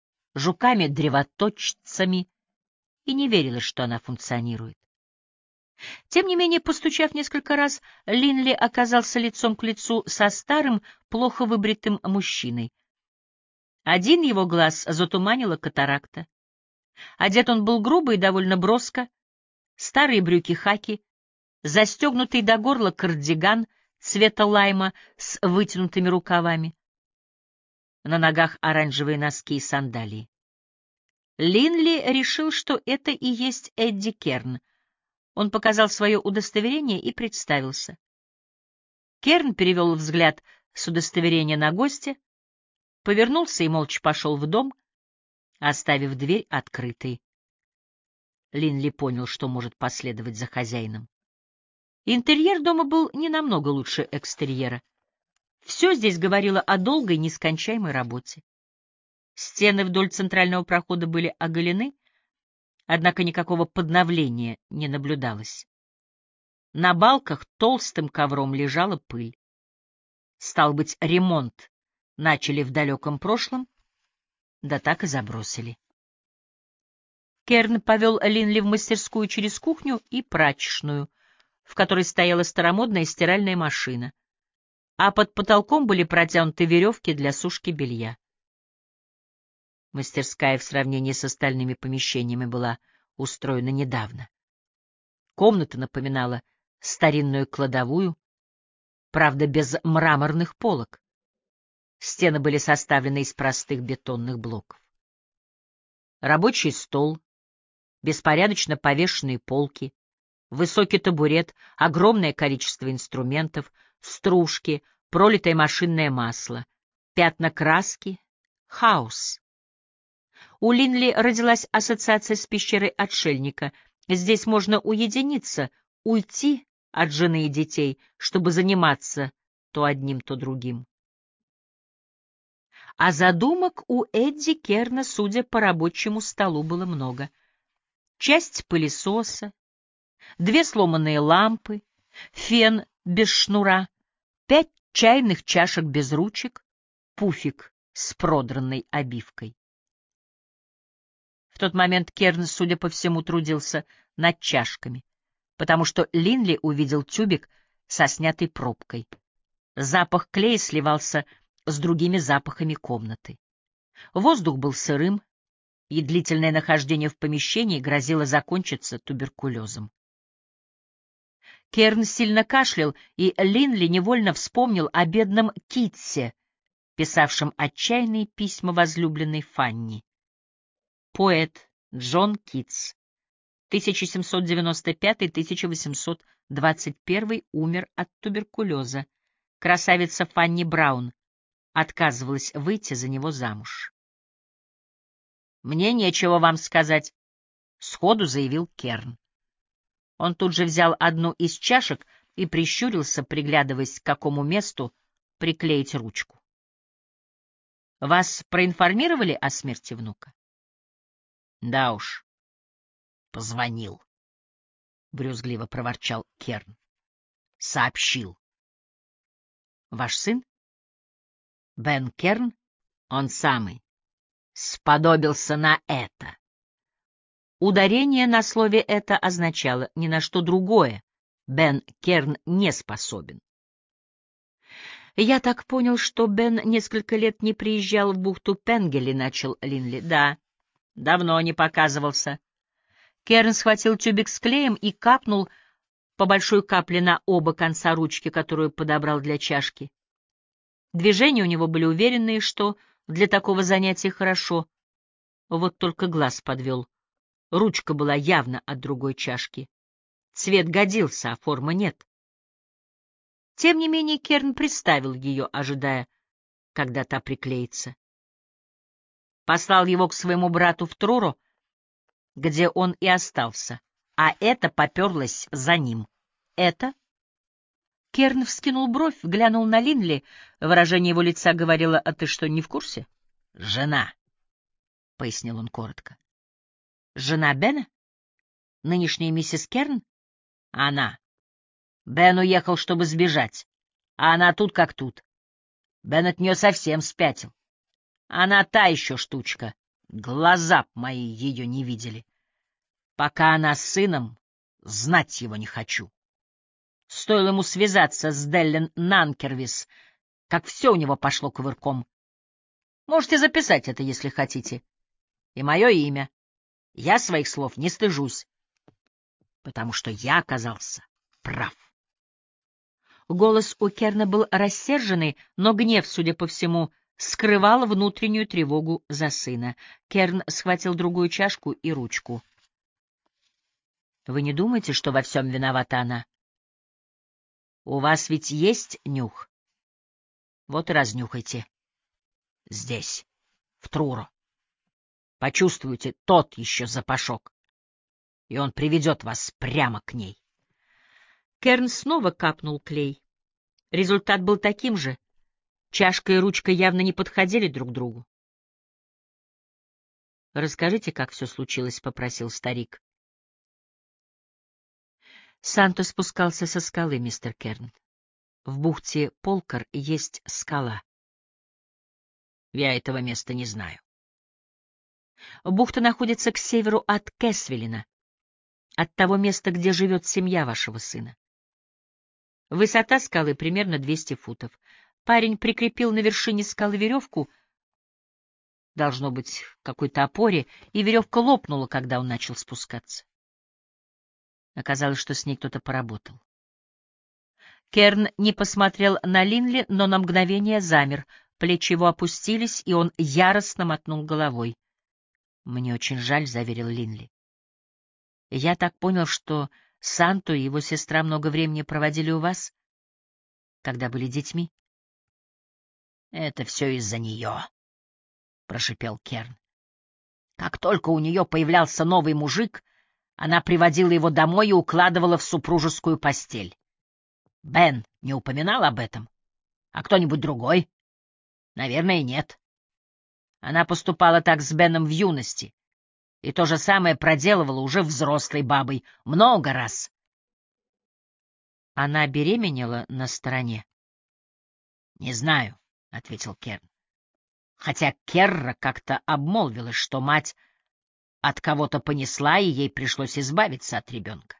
жуками-древоточцами, и не верилось, что она функционирует. Тем не менее, постучав несколько раз, Линли оказался лицом к лицу со старым, плохо выбритым мужчиной. Один его глаз затуманила катаракта. Одет он был грубо и довольно броско, старые брюки-хаки, застегнутый до горла кардиган цвета лайма с вытянутыми рукавами. На ногах оранжевые носки и сандалии. Линли решил, что это и есть Эдди Керн. Он показал свое удостоверение и представился. Керн перевел взгляд с удостоверения на гостя, повернулся и молча пошел в дом, оставив дверь открытой. Линли понял, что может последовать за хозяином. Интерьер дома был не намного лучше экстерьера. Все здесь говорило о долгой, нескончаемой работе. Стены вдоль центрального прохода были оголены, однако никакого подновления не наблюдалось. На балках толстым ковром лежала пыль. Стал быть, ремонт начали в далеком прошлом, да так и забросили. Керн повел Линли в мастерскую через кухню и прачечную, в которой стояла старомодная стиральная машина, а под потолком были протянуты веревки для сушки белья. Мастерская в сравнении с остальными помещениями была устроена недавно. Комната напоминала старинную кладовую, правда, без мраморных полок. Стены были составлены из простых бетонных блоков. Рабочий стол, беспорядочно повешенные полки, высокий табурет, огромное количество инструментов, стружки, пролитое машинное масло, пятна краски, хаос. У Линли родилась ассоциация с пещерой отшельника. Здесь можно уединиться, уйти от жены и детей, чтобы заниматься то одним, то другим. А задумок у Эдди Керна, судя по рабочему столу, было много. Часть пылесоса, две сломанные лампы, фен без шнура, пять чайных чашек без ручек, пуфик с продранной обивкой. В тот момент Керн, судя по всему, трудился над чашками, потому что Линли увидел тюбик со снятой пробкой. Запах клея сливался с другими запахами комнаты. Воздух был сырым, и длительное нахождение в помещении грозило закончиться туберкулезом. Керн сильно кашлял, и Линли невольно вспомнил о бедном Китсе, писавшем отчаянные письма возлюбленной Фанни. Поэт Джон Китс, тысяча семьсот девяносто пятый — тысяча восемьсот двадцать первый, умер от туберкулеза. Красавица Фанни Браун отказывалась выйти за него замуж. «Мне нечего вам сказать», — сходу заявил Керн. Он тут же взял одну из чашек и прищурился, приглядываясь, к какому месту приклеить ручку. «Вас проинформировали о смерти внука?» «Да уж, позвонил», — брюзгливо проворчал Керн. «Сообщил». «Ваш сын?» «Бен Керн, он самый, сподобился на это». Ударение на слове «это» означало ни на что другое. Бен Керн не способен. «Я так понял, что Бен несколько лет не приезжал в бухту Пенгели», — начал Линли. «Да, давно не показывался». Керн схватил тюбик с клеем и капнул по большой капле на оба конца ручки, которую подобрал для чашки. Движения у него были уверенные, что для такого занятия хорошо. Вот только глаз подвел. Ручка была явно от другой чашки. Цвет годился, а формы нет. Тем не менее Керн приставил ее, ожидая, когда та приклеится. Послал его к своему брату в Труру, где он и остался, а это поперлось за ним. Это? Керн вскинул бровь, глянул на Линли. Выражение его лица говорило: «А ты что, не в курсе?» «Жена», — пояснил он коротко. «Жена Бена? Нынешняя миссис Керн?» «Она. Бен уехал, чтобы сбежать, а она тут как тут. Бен от нее совсем спятил. Она та еще штучка. Глаза б мои ее не видели. Пока она с сыном, знать его не хочу. Стоило ему связаться с Деллен Нанкервис, как все у него пошло кувырком. Можете записать это, если хотите. И мое имя. Я своих слов не стыжусь, потому что я оказался прав». Голос у Керна был рассерженный, но гнев, судя по всему, скрывал внутреннюю тревогу за сына. Керн схватил другую чашку и ручку. «Вы не думаете, что во всем виновата она? У вас ведь есть нюх? Вот и разнюхайте. Здесь, в Труру. Почувствуйте тот еще запашок, и он приведет вас прямо к ней». Керн снова капнул клей. Результат был таким же. Чашка и ручка явно не подходили друг другу. «Расскажите, как все случилось», — попросил старик. Санто спускался со скалы, мистер Керн. В бухте Полкар есть скала. Я этого места не знаю. Бухта находится к северу от Кэсвиллина, от того места, где живет семья вашего сына. Высота скалы примерно двести футов. Парень прикрепил на вершине скалы веревку, должно быть, к какой-то опоре, и веревка лопнула, когда он начал спускаться. Оказалось, что с ней кто-то поработал. Керн не посмотрел на Линли, но на мгновение замер. Плечи его опустились, и он яростно мотнул головой. «Мне очень жаль», — заверил Линли. Я так понял, что Санту и его сестра много времени проводили у вас, когда были детьми? — Это все из-за нее, — прошипел Керн. Как только у нее появлялся новый мужик, она приводила его домой и укладывала в супружескую постель. Бен не упоминал об этом? А кто-нибудь другой? Наверное, нет. Она поступала так с Беном в юности, и то же самое проделывала уже взрослой бабой много раз. Она беременела на стороне? — Не знаю, — ответил Керн. Хотя Керра как-то обмолвилась, что мать от кого-то понесла, и ей пришлось избавиться от ребенка.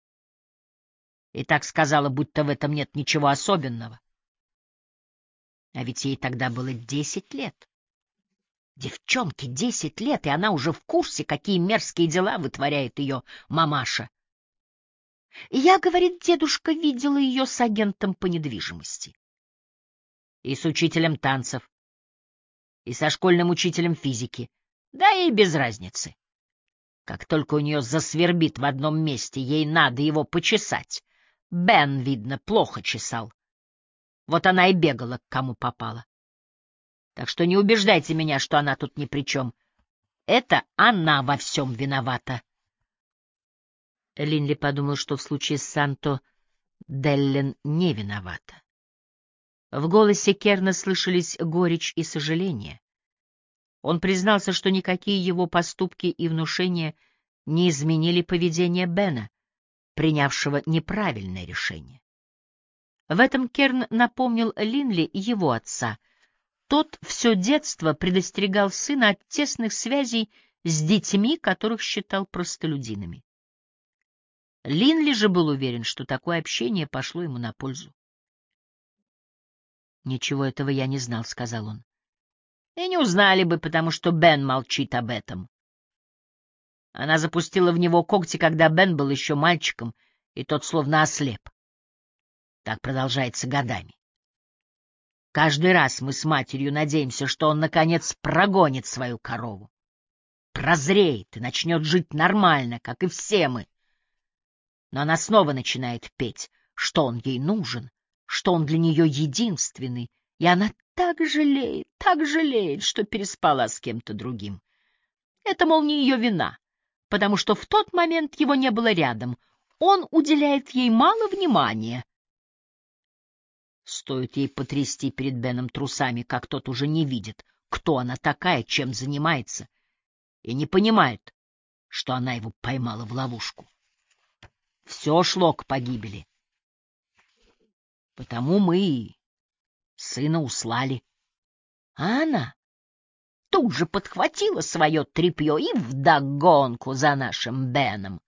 И так сказала, будто в этом нет ничего особенного. А ведь ей тогда было десять лет. Девчонке десять лет, и она уже в курсе, какие мерзкие дела вытворяет ее мамаша. И я, говорит, дедушка, видела ее с агентом по недвижимости. И с учителем танцев, и со школьным учителем физики. Да и без разницы. Как только у нее засвербит в одном месте, ей надо его почесать. Бен, видно, плохо чесал. Вот она и бегала, к кому попала. Так что не убеждайте меня, что она тут ни при чем. Это она во всем виновата. Линли подумал, что в случае с Санто Деллен не виновата. В голосе Керна слышались горечь и сожаление. Он признался, что никакие его поступки и внушения не изменили поведение Бена, принявшего неправильное решение. В этом Керн напомнил Линли его отца. Тот все детство предостерегал сына от тесных связей с детьми, которых считал простолюдинами. Линли же был уверен, что такое общение пошло ему на пользу. «Ничего этого я не знал», — сказал он. «И не узнали бы, потому что Бен молчит об этом. Она запустила в него когти, когда Бен был еще мальчиком, и тот словно ослеп. Так продолжается годами. Каждый раз мы с матерью надеемся, что он, наконец, прогонит свою корову, прозреет и начнет жить нормально, как и все мы. Но она снова начинает петь, что он ей нужен, что он для нее единственный, и она так жалеет, так жалеет, что переспала с кем-то другим. Это, мол, не ее вина, потому что в тот момент его не было рядом, он уделяет ей мало внимания. Стоит ей потрясти перед Беном трусами, как тот уже не видит, кто она такая, чем занимается, и не понимает, что она его поймала в ловушку. Все шло к погибели. Потому мы и сына услали. А она тут же подхватила свое тряпье и вдогонку за нашим Беном.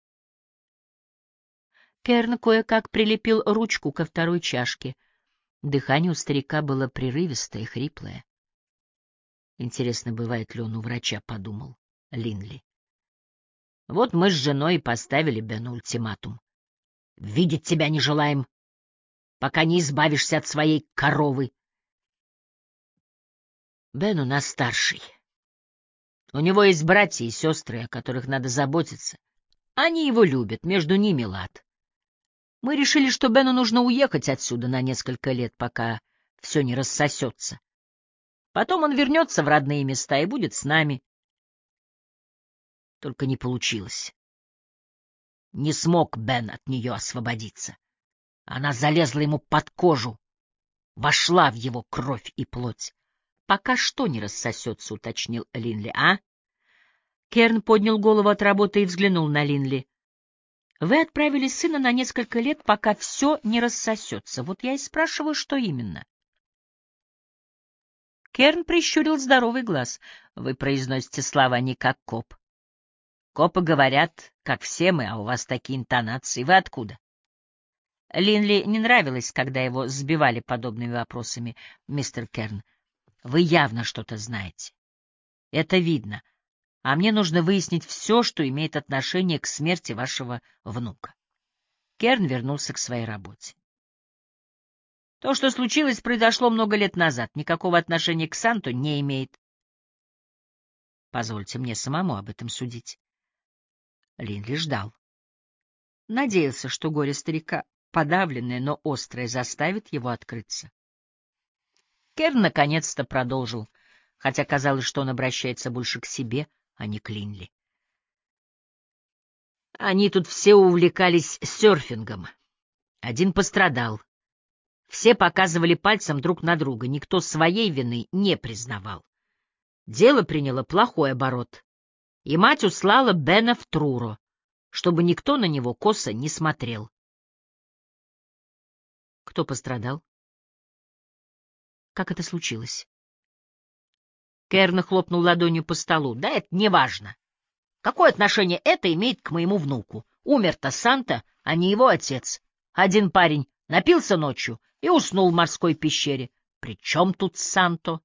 Керн кое-как прилепил ручку ко второй чашке. Дыхание у старика было прерывистое, хриплое. Интересно, бывает ли он у врача, — подумал Линли. Вот мы с женой и поставили Бену ультиматум. Видеть тебя не желаем, пока не избавишься от своей коровы. Бен у нас старший. У него есть братья и сестры, о которых надо заботиться. Они его любят, между ними лад. Мы решили, что Бену нужно уехать отсюда на несколько лет, пока все не рассосется. Потом он вернется в родные места и будет с нами. Только не получилось. Не смог Бен от нее освободиться. Она залезла ему под кожу, вошла в его кровь и плоть. Пока что не рассосется, — уточнил Линли. — А? Керн поднял голову от работы и взглянул на Линли. — Вы отправили сына на несколько лет, пока все не рассосется. Вот я и спрашиваю, что именно. Керн прищурил здоровый глаз. — Вы произносите слова не как коп. Копы говорят, как все мы, а у вас такие интонации. Вы откуда? Линли не нравилось, когда его сбивали подобными вопросами. — Мистер Керн, вы явно что-то знаете. Это видно. А мне нужно выяснить все, что имеет отношение к смерти вашего внука. Керн вернулся к своей работе. То, что случилось, произошло много лет назад. Никакого отношения к Санту не имеет. Позвольте мне самому об этом судить. Линли ждал. Надеялся, что горе старика, подавленное, но острое, заставит его открыться. Керн наконец-то продолжил, хотя казалось, что он обращается больше к себе, а не к Линли. Они тут все увлекались серфингом. Один пострадал. Все показывали пальцем друг на друга, никто своей вины не признавал. Дело приняло плохой оборот, и мать услала Бена в Труро, чтобы никто на него косо не смотрел. Кто пострадал? Как это случилось? Керн хлопнул ладонью по столу. Да это не важно. Какое отношение это имеет к моему внуку? Умер-то Санта, а не его отец. Один парень напился ночью и уснул в морской пещере. При чем тут Санто?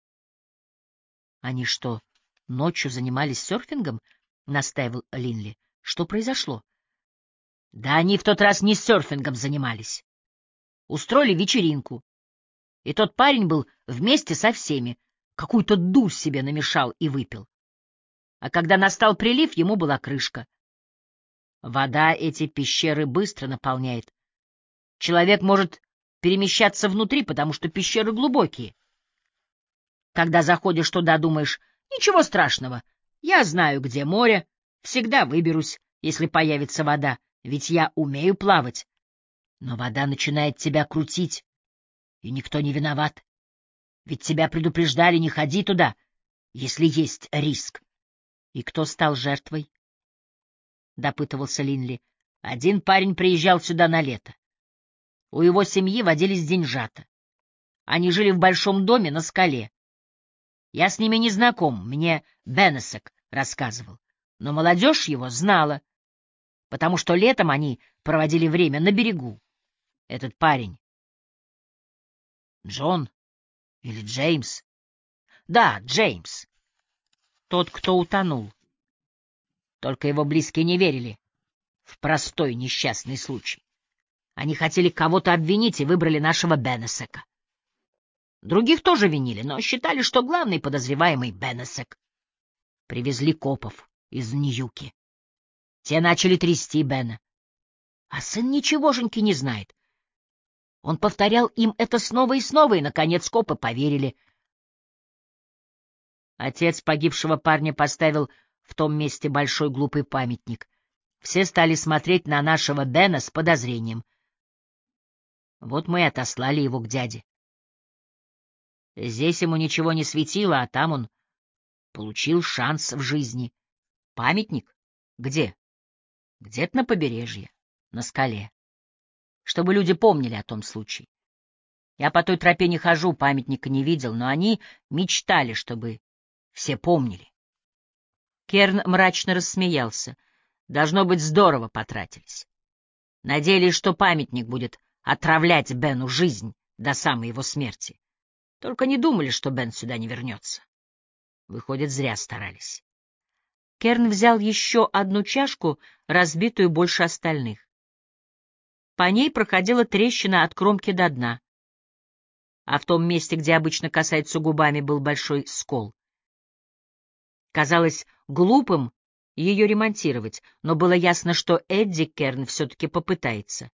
Они что, ночью занимались серфингом? — настаивал Линли. Что произошло? Да они в тот раз не серфингом занимались. Устроили вечеринку. И тот парень был вместе со всеми. Какую-то дурь себе намешал и выпил. А когда настал прилив, ему была крышка. Вода эти пещеры быстро наполняет. Человек может перемещаться внутри, потому что пещеры глубокие. Когда заходишь туда, думаешь, ничего страшного, я знаю, где море, всегда выберусь, если появится вода, ведь я умею плавать. Но вода начинает тебя крутить, и никто не виноват. Ведь тебя предупреждали, не ходи туда, если есть риск. И кто стал жертвой? — допытывался Линли. Один парень приезжал сюда на лето. У его семьи водились деньжата. Они жили в большом доме на скале. Я с ними не знаком, мне Бенесек рассказывал. Но молодежь его знала, потому что летом они проводили время на берегу. Этот парень. Джон или Джеймс? Да, Джеймс. Тот, кто утонул. Только его близкие не верили в простой несчастный случай. Они хотели кого-то обвинить и выбрали нашего Бенесека. Других тоже винили, но считали, что главный подозреваемый — Бенесек. Привезли копов из Ньюки. Те начали трясти Бена. А сын ничегошеньки не знает. Он повторял им это снова и снова, и, наконец, копы поверили. Отец погибшего парня поставил в том месте большой глупый памятник. Все стали смотреть на нашего Бена с подозрением. Вот мы и отослали его к дяде. Здесь ему ничего не светило, а там он получил шанс в жизни. Памятник? Где? Где-то на побережье, на скале. Чтобы люди помнили о том случае. Я по той тропе не хожу, памятника не видел, но они мечтали, чтобы все помнили. Керн мрачно рассмеялся. Должно быть, здорово потратились. Надеялись, что памятник будет отравлять Бену жизнь до самой его смерти. Только не думали, что Бен сюда не вернется. Выходит, зря старались. Керн взял еще одну чашку, разбитую больше остальных. По ней проходила трещина от кромки до дна, а в том месте, где обычно касается губами, был большой скол. Казалось глупым ее ремонтировать, но было ясно, что Эдди Керн все-таки попытается.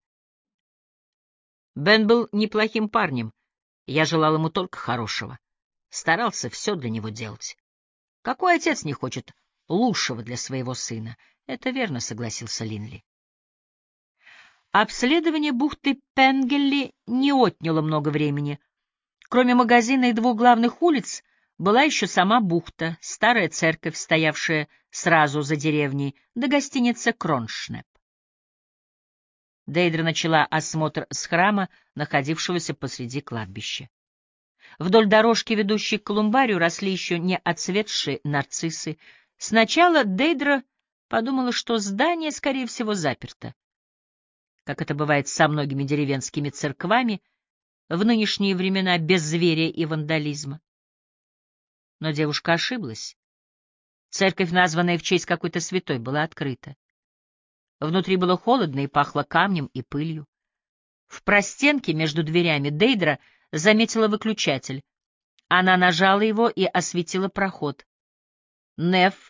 Бен был неплохим парнем, я желал ему только хорошего. Старался все для него делать. Какой отец не хочет лучшего для своего сына? Это верно, согласился Линли. Обследование бухты Пенгелли не отняло много времени. Кроме магазина и двух главных улиц, была еще сама бухта, старая церковь, стоявшая сразу за деревней, да гостиница Кроншнеп. Дейдра начала осмотр с храма, находившегося посреди кладбища. Вдоль дорожки, ведущей к колумбарию, росли еще не отцветшие нарциссы. Сначала Дейдра подумала, что здание, скорее всего, заперто. Как это бывает со многими деревенскими церквами в нынешние времена беззверия и вандализма. Но девушка ошиблась. Церковь, названная в честь какой-то святой, была открыта. Внутри было холодно и пахло камнем и пылью. В простенке между дверями Дейдра заметила выключатель. Она нажала его и осветила проход. Неф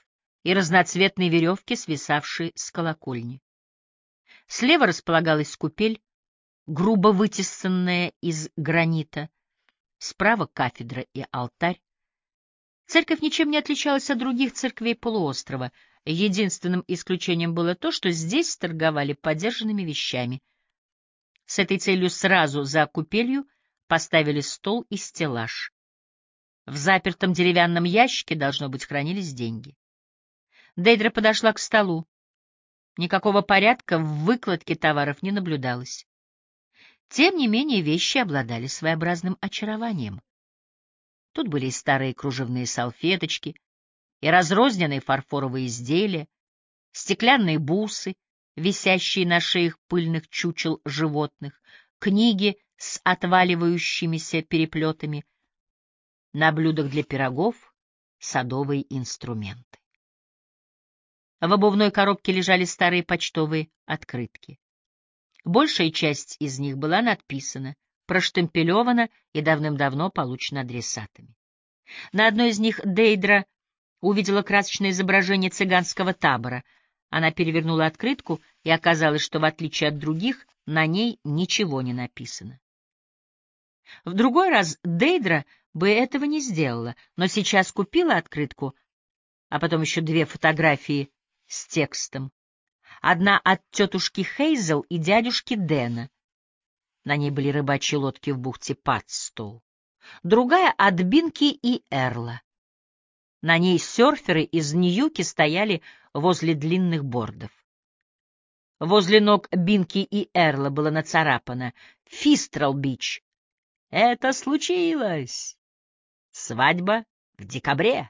и разноцветные веревки, свисавшие с колокольни. Слева располагалась купель, грубо вытесанная из гранита, справа кафедра и алтарь. Церковь ничем не отличалась от других церквей полуострова. Единственным исключением было то, что здесь торговали подержанными вещами. С этой целью сразу за купелью поставили стол и стеллаж. В запертом деревянном ящике, должно быть, хранились деньги. Дейдра подошла к столу. Никакого порядка в выкладке товаров не наблюдалось. Тем не менее, вещи обладали своеобразным очарованием. Тут были и старые кружевные салфеточки, и разрозненные фарфоровые изделия, стеклянные бусы, висящие на шеях пыльных чучел животных, книги с отваливающимися переплетами, на блюдах для пирогов садовые инструменты. В обувной коробке лежали старые почтовые открытки. Большая часть из них была надписана, проштемпелевана и давным-давно получена адресатами. На одной из них Дейдра увидела красочное изображение цыганского табора. Она перевернула открытку, и оказалось, что, в отличие от других, на ней ничего не написано. В другой раз Дейдра бы этого не сделала, но сейчас купила открытку, а потом еще две фотографии с текстом. Одна от тетушки Хейзел и дядюшки Дэна. На ней были рыбачьи лодки в бухте Падстоу. Другая от Бинки и Эрла. На ней серферы из Ньюки стояли возле длинных бордов. Возле ног Бинки и Эрла было нацарапано «Фистрал-Бич». Это случилось! Свадьба в декабре.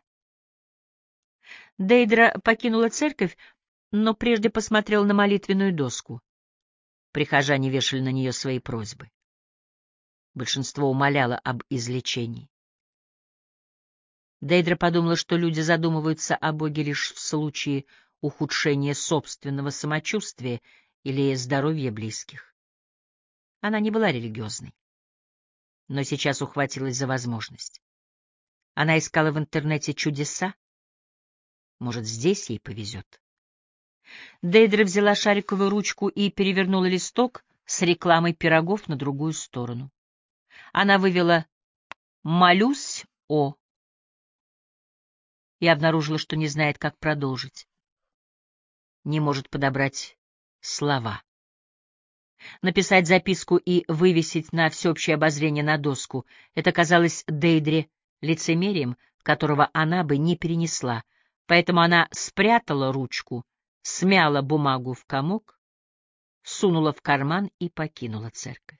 Дейдра покинула церковь, но прежде посмотрела на молитвенную доску. Прихожане вешали на нее свои просьбы. Большинство умоляло об излечении. Дейдра подумала, что люди задумываются о Боге лишь в случае ухудшения собственного самочувствия или здоровья близких. Она не была религиозной, но сейчас ухватилась за возможность. Она искала в интернете чудеса. Может, здесь ей повезет. Дейдра взяла шариковую ручку и перевернула листок с рекламой пирогов на другую сторону. Она вывела «Молюсь о» и обнаружила, что не знает, как продолжить. Не может подобрать слова. Написать записку и вывесить на всеобщее обозрение на доску — это казалось Дейдре лицемерием, которого она бы не перенесла, поэтому она спрятала ручку, смяла бумагу в комок, сунула в карман и покинула церковь.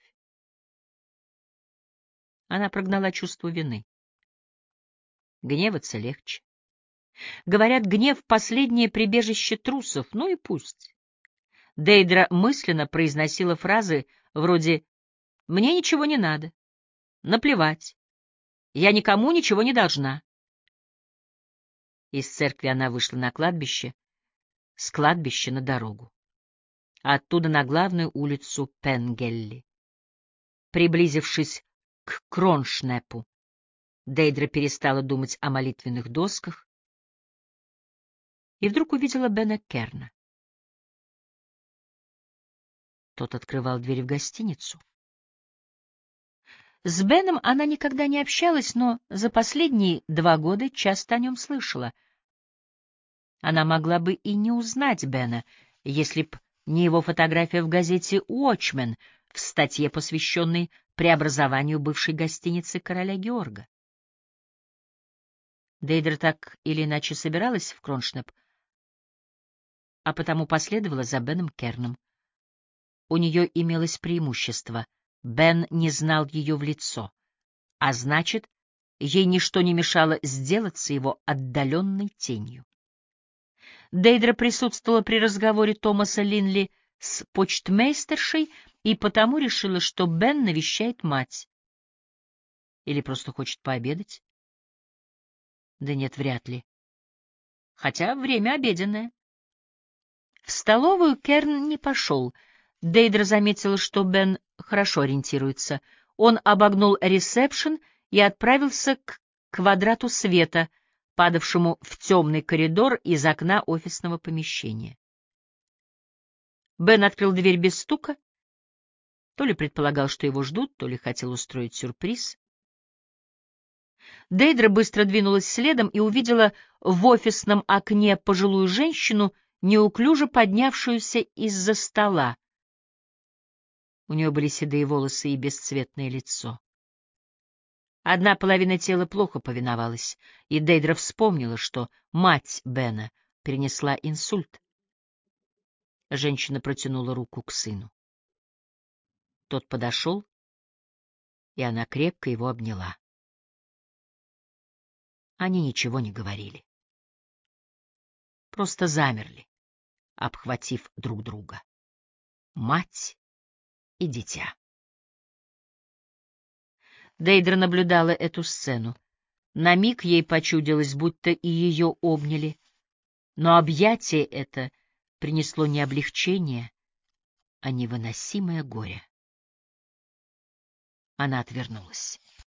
Она прогнала чувство вины. Гневаться легче. Говорят, гнев — последнее прибежище трусов, ну и пусть. Дейдра мысленно произносила фразы вроде «Мне ничего не надо», «Наплевать», «Я никому ничего не должна». Из церкви она вышла на кладбище, с кладбища на дорогу, а оттуда на главную улицу Пенгелли. Приблизившись к Кроншнепу, Дейдра перестала думать о молитвенных досках и вдруг увидела Бена Керна. Тот открывал дверь в гостиницу. С Беном она никогда не общалась, но за последние два года часто о нем слышала. Она могла бы и не узнать Бена, если б не его фотография в газете «Уотчмен» в статье, посвященной преобразованию бывшей гостиницы короля Георга. Дейдра так или иначе собиралась в Кроншнеп, а потому последовала за Беном Керном. У нее имелось преимущество — Бен не знал ее в лицо, а значит, ей ничто не мешало сделаться его отдаленной тенью. Дейдра присутствовала при разговоре Томаса Линли с почтмейстершей и потому решила, что Бен навещает мать. Или просто хочет пообедать? Да нет, вряд ли. Хотя время обеденное. В столовую Керн не пошел. Дейдра заметила, что Бен хорошо ориентируется. Он обогнул ресепшн и отправился к квадрату света, падавшему в темный коридор из окна офисного помещения. Бен открыл дверь без стука, то ли предполагал, что его ждут, то ли хотел устроить сюрприз. Дейдра быстро двинулась следом и увидела в офисном окне пожилую женщину, неуклюже поднявшуюся из-за стола. У нее были седые волосы и бесцветное лицо. Одна половина тела плохо повиновалась, и Дейдра вспомнила, что мать Бена перенесла инсульт. Женщина протянула руку к сыну. Тот подошел, и она крепко его обняла. Они ничего не говорили. Просто замерли, обхватив друг друга. Мать и дитя. Дейдра наблюдала эту сцену. На миг ей почудилось, будто и ее обняли. Но объятие это принесло не облегчение, а невыносимое горе. Она отвернулась.